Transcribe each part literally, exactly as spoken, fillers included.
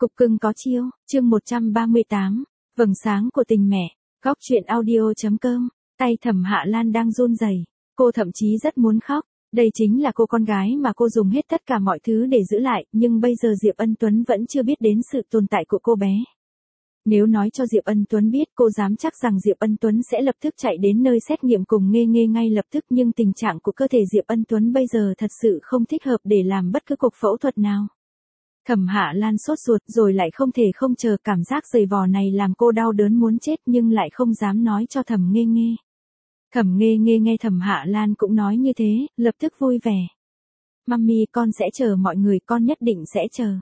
Cục cưng có chiêu, chương một trăm ba mươi tám, vầng sáng của tình mẹ, góc truyện audio.com, tay Thẩm Hạ Lan đang run rẩy, cô thậm chí rất muốn khóc, đây chính là cô con gái mà cô dùng hết tất cả mọi thứ để giữ lại, nhưng bây giờ Diệp Ân Tuấn vẫn chưa biết đến sự tồn tại của cô bé. Nếu nói cho Diệp Ân Tuấn biết, cô dám chắc rằng Diệp Ân Tuấn sẽ lập tức chạy đến nơi xét nghiệm cùng Nghê Nghê ngay lập tức, nhưng tình trạng của cơ thể Diệp Ân Tuấn bây giờ thật sự không thích hợp để làm bất cứ cuộc phẫu thuật nào. Thẩm Hạ Lan sốt ruột rồi lại không thể không chờ, cảm giác giày vò này làm cô đau đớn muốn chết nhưng lại không dám nói cho Thẩm Nghê Nghê. Thẩm Nghê Nghê nghe Thẩm Hạ Lan cũng nói như thế, lập tức vui vẻ. Mami, con sẽ chờ mọi người, con nhất định sẽ chờ.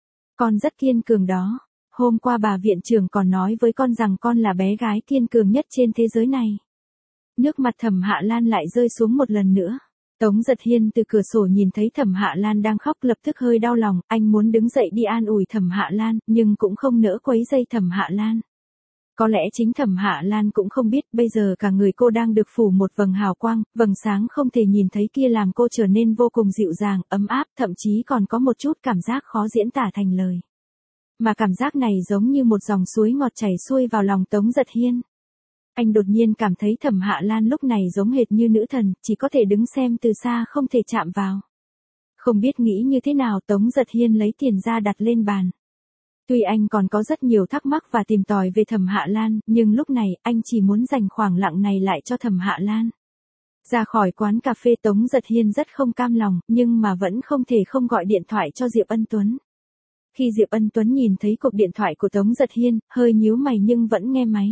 Con rất kiên cường đó. Hôm qua bà viện trưởng còn nói với con rằng con là bé gái kiên cường nhất trên thế giới này. Nước mặt Thẩm Hạ Lan lại rơi xuống một lần nữa. Tống Giật Hiên từ cửa sổ nhìn thấy Thẩm Hạ Lan đang khóc lập tức hơi đau lòng, anh muốn đứng dậy đi an ủi Thẩm Hạ Lan, nhưng cũng không nỡ quấy rầy Thẩm Hạ Lan. Có lẽ chính Thẩm Hạ Lan cũng không biết, bây giờ cả người cô đang được phủ một vầng hào quang, vầng sáng không thể nhìn thấy kia làm cô trở nên vô cùng dịu dàng, ấm áp, thậm chí còn có một chút cảm giác khó diễn tả thành lời. Mà cảm giác này giống như một dòng suối ngọt chảy xuôi vào lòng Tống Giật Hiên. Anh đột nhiên cảm thấy Thẩm Hạ Lan lúc này giống hệt như nữ thần, chỉ có thể đứng xem từ xa không thể chạm vào. Không biết nghĩ như thế nào, Tống Giật Hiên lấy tiền ra đặt lên bàn. Tuy anh còn có rất nhiều thắc mắc và tìm tòi về Thẩm Hạ Lan, nhưng lúc này anh chỉ muốn dành khoảng lặng này lại cho Thẩm Hạ Lan. Ra khỏi quán cà phê, Tống Giật Hiên rất không cam lòng, nhưng mà vẫn không thể không gọi điện thoại cho Diệp Ân Tuấn. Khi Diệp Ân Tuấn nhìn thấy cuộc điện thoại của Tống Giật Hiên, hơi nhíu mày nhưng vẫn nghe máy.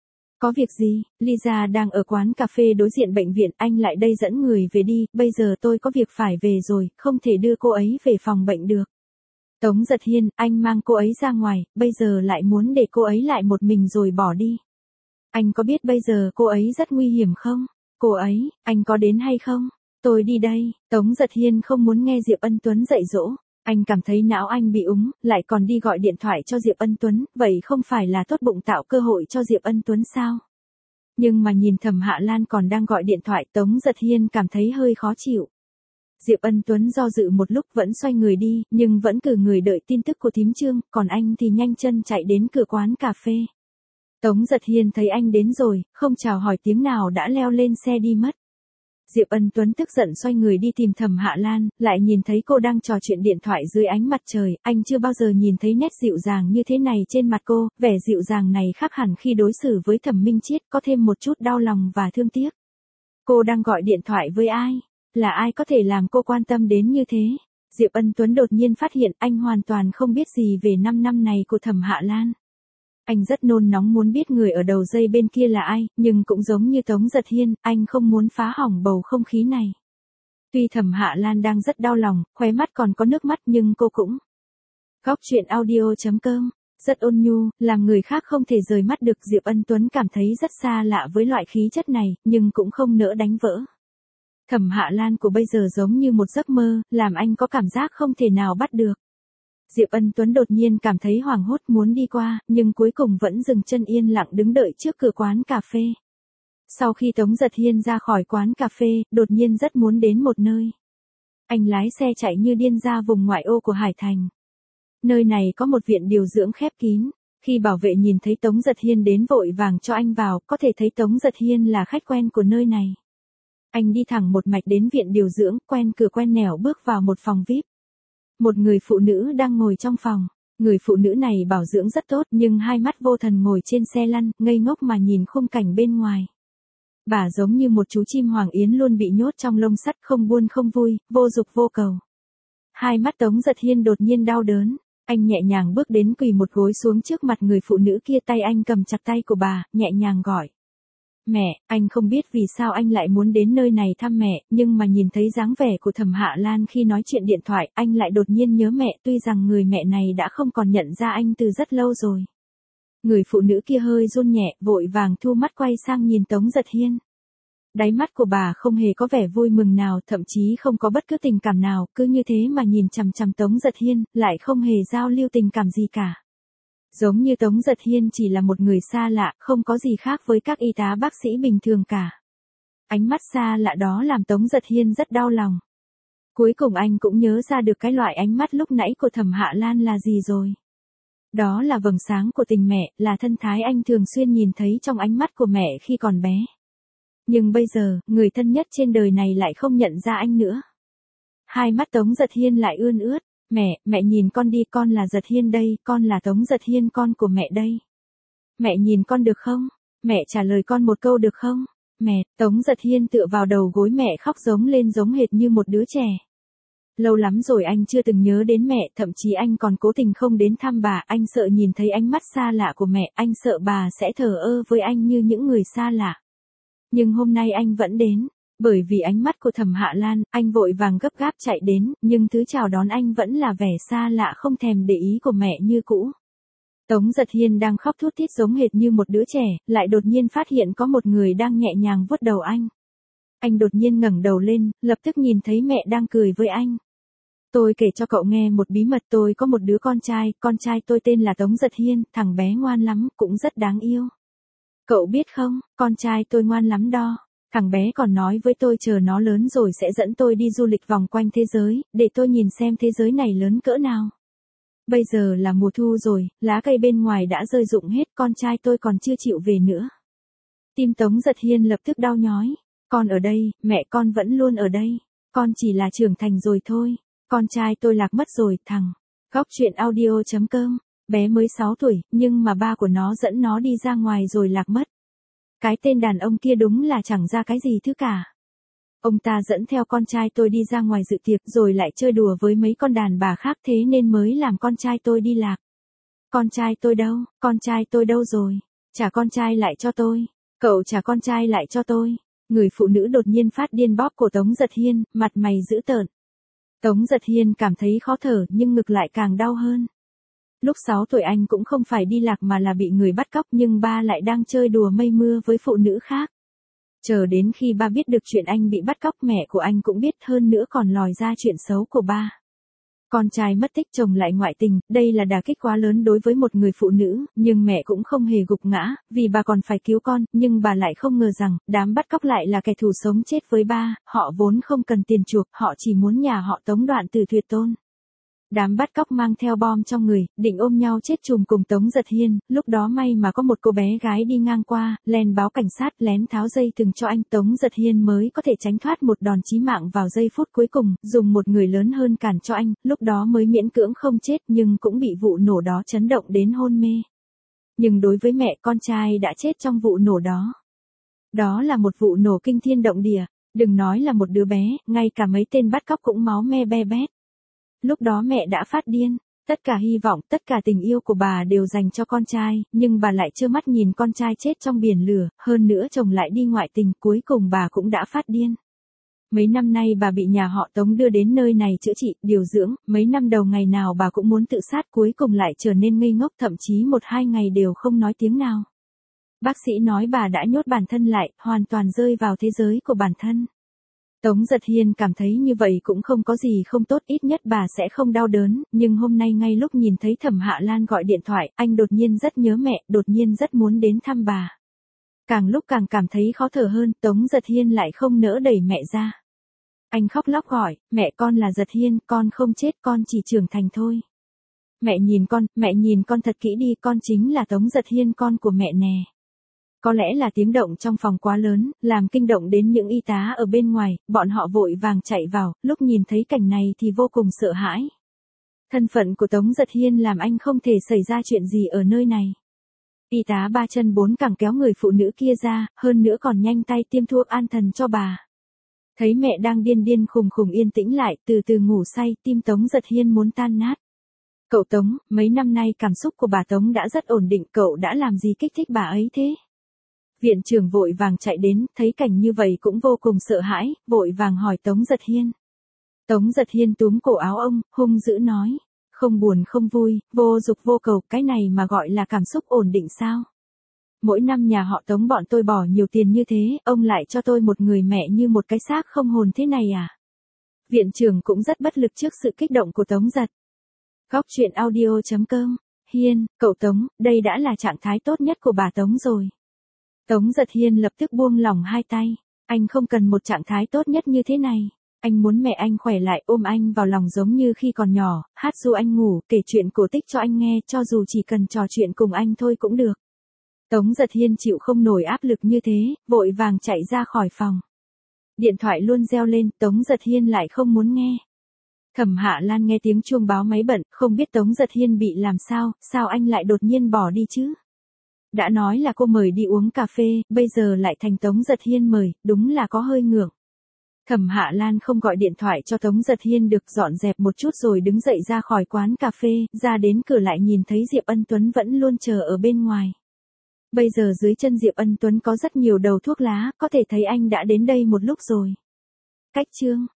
Có việc gì? Lisa đang ở quán cà phê đối diện bệnh viện, anh lại đây dẫn người về đi, bây giờ tôi có việc phải về rồi, không thể đưa cô ấy về phòng bệnh được. Tống Giật Hiên, anh mang cô ấy ra ngoài, bây giờ lại muốn để cô ấy lại một mình rồi bỏ đi. Anh có biết bây giờ cô ấy rất nguy hiểm không? Cô ấy, anh có đến hay không? Tôi đi đây. Tống Giật Hiên không muốn nghe Diệp Ân Tuấn dạy dỗ. Anh cảm thấy não anh bị úng, lại còn đi gọi điện thoại cho Diệp Ân Tuấn, vậy không phải là tốt bụng tạo cơ hội cho Diệp Ân Tuấn sao? Nhưng mà nhìn Thẩm Hạ Lan còn đang gọi điện thoại, Tống Giật Hiên cảm thấy hơi khó chịu. Diệp Ân Tuấn do dự một lúc vẫn xoay người đi, nhưng vẫn cử người đợi tin tức của thím Trương, còn anh thì nhanh chân chạy đến cửa quán cà phê. Tống Giật Hiên thấy anh đến rồi, không chào hỏi tiếng nào đã leo lên xe đi mất. Diệp Ân Tuấn tức giận xoay người đi tìm Thẩm Hạ Lan, lại nhìn thấy cô đang trò chuyện điện thoại dưới ánh mặt trời, anh chưa bao giờ nhìn thấy nét dịu dàng như thế này trên mặt cô, vẻ dịu dàng này khác hẳn khi đối xử với Thẩm Minh Chiết, có thêm một chút đau lòng và thương tiếc. Cô đang gọi điện thoại với ai? Là ai có thể làm cô quan tâm đến như thế? Diệp Ân Tuấn đột nhiên phát hiện anh hoàn toàn không biết gì về năm năm này của Thẩm Hạ Lan. Anh rất nôn nóng muốn biết người ở đầu dây bên kia là ai, nhưng cũng giống như Tống Giật Hiên, anh không muốn phá hỏng bầu không khí này. Tuy Thẩm Hạ Lan đang rất đau lòng, khóe mắt còn có nước mắt nhưng cô cũng. Góc truyện audio.com, rất ôn nhu, làm người khác không thể rời mắt được. Diệp Ân Tuấn cảm thấy rất xa lạ với loại khí chất này, nhưng cũng không nỡ đánh vỡ. Thẩm Hạ Lan của bây giờ giống như một giấc mơ, làm anh có cảm giác không thể nào bắt được. Diệp Ân Tuấn đột nhiên cảm thấy hoảng hốt muốn đi qua, nhưng cuối cùng vẫn dừng chân yên lặng đứng đợi trước cửa quán cà phê. Sau khi Tống Giật Hiên ra khỏi quán cà phê, đột nhiên rất muốn đến một nơi. Anh lái xe chạy như điên ra vùng ngoại ô của Hải Thành. Nơi này có một viện điều dưỡng khép kín. Khi bảo vệ nhìn thấy Tống Giật Hiên đến vội vàng cho anh vào, có thể thấy Tống Giật Hiên là khách quen của nơi này. Anh đi thẳng một mạch đến viện điều dưỡng, quen cửa quen nẻo bước vào một phòng vi ai pi. Một người phụ nữ đang ngồi trong phòng. Người phụ nữ này bảo dưỡng rất tốt nhưng hai mắt vô thần ngồi trên xe lăn, ngây ngốc mà nhìn khung cảnh bên ngoài. Bà giống như một chú chim hoàng yến luôn bị nhốt trong lông sắt, không buồn không vui, vô dục vô cầu. Hai mắt Tống Giật Hiên đột nhiên đau đớn. Anh nhẹ nhàng bước đến quỳ một gối xuống trước mặt người phụ nữ kia, tay anh cầm chặt tay của bà, nhẹ nhàng gọi. Mẹ, anh không biết vì sao anh lại muốn đến nơi này thăm mẹ, nhưng mà nhìn thấy dáng vẻ của Thẩm Hạ Lan khi nói chuyện điện thoại, anh lại đột nhiên nhớ mẹ, tuy rằng người mẹ này đã không còn nhận ra anh từ rất lâu rồi. Người phụ nữ kia hơi run nhẹ, vội vàng thu mắt quay sang nhìn Tống Giật Hiên. Đáy mắt của bà không hề có vẻ vui mừng nào, thậm chí không có bất cứ tình cảm nào, cứ như thế mà nhìn chằm chằm Tống Giật Hiên, lại không hề giao lưu tình cảm gì cả. Giống như Tống Giật Hiên chỉ là một người xa lạ, không có gì khác với các y tá bác sĩ bình thường cả. Ánh mắt xa lạ đó làm Tống Giật Hiên rất đau lòng. Cuối cùng anh cũng nhớ ra được cái loại ánh mắt lúc nãy của Thẩm Hạ Lan là gì rồi. Đó là vầng sáng của tình mẹ, là thân thái anh thường xuyên nhìn thấy trong ánh mắt của mẹ khi còn bé. Nhưng bây giờ, người thân nhất trên đời này lại không nhận ra anh nữa. Hai mắt Tống Giật Hiên lại ươn ướt. Mẹ, mẹ nhìn con đi, con là Giật Hiên đây, con là Tống Giật Hiên, con của mẹ đây. Mẹ nhìn con được không? Mẹ trả lời con một câu được không? Mẹ, Tống Giật Hiên tựa vào đầu gối mẹ khóc giống lên giống hệt như một đứa trẻ. Lâu lắm rồi anh chưa từng nhớ đến mẹ, thậm chí anh còn cố tình không đến thăm bà, anh sợ nhìn thấy ánh mắt xa lạ của mẹ, anh sợ bà sẽ thờ ơ với anh như những người xa lạ. Nhưng hôm nay anh vẫn đến, bởi vì ánh mắt của Thẩm Hạ Lan, anh vội vàng gấp gáp chạy đến, nhưng thứ chào đón anh vẫn là vẻ xa lạ không thèm để ý của mẹ như cũ. Tống Giật Hiên đang khóc thút thít giống hệt như một đứa trẻ, lại đột nhiên phát hiện có một người đang nhẹ nhàng vuốt đầu anh. Anh đột nhiên ngẩng đầu lên, lập tức nhìn thấy mẹ đang cười với anh. Tôi kể cho cậu nghe một bí mật, tôi có một đứa con trai, con trai tôi tên là Tống Giật Hiên, thằng bé ngoan lắm, cũng rất đáng yêu. Cậu biết không, con trai tôi ngoan lắm đó. Thằng bé còn nói với tôi chờ nó lớn rồi sẽ dẫn tôi đi du lịch vòng quanh thế giới, để tôi nhìn xem thế giới này lớn cỡ nào. Bây giờ là mùa thu rồi, lá cây bên ngoài đã rơi rụng hết, con trai tôi còn chưa chịu về nữa. Tim Tống Giật Hiên lập tức đau nhói. Con ở đây, mẹ con vẫn luôn ở đây. Con chỉ là trưởng thành rồi thôi. Con trai tôi lạc mất rồi, thằng. Góc truyện audio chấm com. Bé mới sáu tuổi, nhưng mà ba của nó dẫn nó đi ra ngoài rồi lạc mất. Cái tên đàn ông kia đúng là chẳng ra cái gì thứ cả. Ông ta dẫn theo con trai tôi đi ra ngoài dự tiệc rồi lại chơi đùa với mấy con đàn bà khác, thế nên mới làm con trai tôi đi lạc. Con trai tôi đâu, con trai tôi đâu rồi? Trả con trai lại cho tôi. Cậu trả con trai lại cho tôi. Người phụ nữ đột nhiên phát điên bóp cổ Tống Giật Hiên, mặt mày dữ tợn. Tống Giật Hiên cảm thấy khó thở nhưng ngực lại càng đau hơn. Lúc sáu tuổi anh cũng không phải đi lạc mà là bị người bắt cóc, nhưng ba lại đang chơi đùa mây mưa với phụ nữ khác. Chờ đến khi ba biết được chuyện anh bị bắt cóc, mẹ của anh cũng biết, hơn nữa còn lòi ra chuyện xấu của ba. Con trai mất tích, chồng lại ngoại tình, đây là đả kích quá lớn đối với một người phụ nữ, nhưng mẹ cũng không hề gục ngã, vì bà còn phải cứu con, nhưng bà lại không ngờ rằng, đám bắt cóc lại là kẻ thù sống chết với ba, họ vốn không cần tiền chuộc, họ chỉ muốn nhà họ Tống đoạn từ tuyệt tôn. Đám bắt cóc mang theo bom trong người, định ôm nhau chết chùm cùng Tống Giật Hiên, lúc đó may mà có một cô bé gái đi ngang qua, lén báo cảnh sát, lén tháo dây thừng cho anh, Tống Giật Hiên mới có thể tránh thoát một đòn chí mạng vào giây phút cuối cùng, dùng một người lớn hơn cản cho anh, lúc đó mới miễn cưỡng không chết nhưng cũng bị vụ nổ đó chấn động đến hôn mê. Nhưng đối với mẹ, con trai đã chết trong vụ nổ đó. Đó là một vụ nổ kinh thiên động địa, đừng nói là một đứa bé, ngay cả mấy tên bắt cóc cũng máu me be bét. Lúc đó mẹ đã phát điên, tất cả hy vọng, tất cả tình yêu của bà đều dành cho con trai, nhưng bà lại trơ mắt nhìn con trai chết trong biển lửa, hơn nữa chồng lại đi ngoại tình, cuối cùng bà cũng đã phát điên. Mấy năm nay bà bị nhà họ Tống đưa đến nơi này chữa trị, điều dưỡng, mấy năm đầu ngày nào bà cũng muốn tự sát, cuối cùng lại trở nên ngây ngốc, thậm chí một hai ngày đều không nói tiếng nào. Bác sĩ nói bà đã nhốt bản thân lại, hoàn toàn rơi vào thế giới của bản thân. Tống Giật Hiên cảm thấy như vậy cũng không có gì không tốt, ít nhất bà sẽ không đau đớn, nhưng hôm nay ngay lúc nhìn thấy Thẩm Hạ Lan gọi điện thoại, anh đột nhiên rất nhớ mẹ, đột nhiên rất muốn đến thăm bà. Càng lúc càng cảm thấy khó thở hơn, Tống Giật Hiên lại không nỡ đẩy mẹ ra. Anh khóc lóc gọi, mẹ con là Giật Hiên, con không chết, con chỉ trưởng thành thôi. Mẹ nhìn con, mẹ nhìn con thật kỹ đi, con chính là Tống Giật Hiên, con của mẹ nè. Có lẽ là tiếng động trong phòng quá lớn, làm kinh động đến những y tá ở bên ngoài, bọn họ vội vàng chạy vào, lúc nhìn thấy cảnh này thì vô cùng sợ hãi. Thân phận của Tống Giật Hiên làm anh không thể xảy ra chuyện gì ở nơi này. Y tá ba chân bốn cẳng kéo người phụ nữ kia ra, hơn nữa còn nhanh tay tiêm thuốc an thần cho bà. Thấy mẹ đang điên điên khùng khùng yên tĩnh lại, từ từ ngủ say, tim Tống Giật Hiên muốn tan nát. Cậu Tống, mấy năm nay cảm xúc của bà Tống đã rất ổn định, cậu đã làm gì kích thích bà ấy thế? Viện trưởng vội vàng chạy đến, thấy cảnh như vậy cũng vô cùng sợ hãi, vội vàng hỏi Tống Giật Hiên. Tống Giật Hiên túm cổ áo ông, hung dữ nói, không buồn không vui, vô dục vô cầu, cái này mà gọi là cảm xúc ổn định sao? Mỗi năm nhà họ Tống bọn tôi bỏ nhiều tiền như thế, ông lại cho tôi một người mẹ như một cái xác không hồn thế này à? Viện trưởng cũng rất bất lực trước sự kích động của Tống Giật. Góc truyện audio chấm com. Hiên, cậu Tống, đây đã là trạng thái tốt nhất của bà Tống rồi. Tống Giật Hiên lập tức buông lỏng hai tay. Anh không cần một trạng thái tốt nhất như thế này. Anh muốn mẹ anh khỏe lại, ôm anh vào lòng giống như khi còn nhỏ, hát ru anh ngủ, kể chuyện cổ tích cho anh nghe, cho dù chỉ cần trò chuyện cùng anh thôi cũng được. Tống Giật Hiên chịu không nổi áp lực như thế, vội vàng chạy ra khỏi phòng. Điện thoại luôn reo lên, Tống Giật Hiên lại không muốn nghe. Thẩm Hạ Lan nghe tiếng chuông báo máy bận, không biết Tống Giật Hiên bị làm sao, sao anh lại đột nhiên bỏ đi chứ? Đã nói là cô mời đi uống cà phê, bây giờ lại thành Tống Giật Hiên mời, đúng là có hơi ngượng. Thẩm Hạ Lan không gọi điện thoại cho Tống Giật Hiên được, dọn dẹp một chút rồi đứng dậy ra khỏi quán cà phê, ra đến cửa lại nhìn thấy Diệp Ân Tuấn vẫn luôn chờ ở bên ngoài. Bây giờ dưới chân Diệp Ân Tuấn có rất nhiều đầu thuốc lá, có thể thấy anh đã đến đây một lúc rồi. Cách chương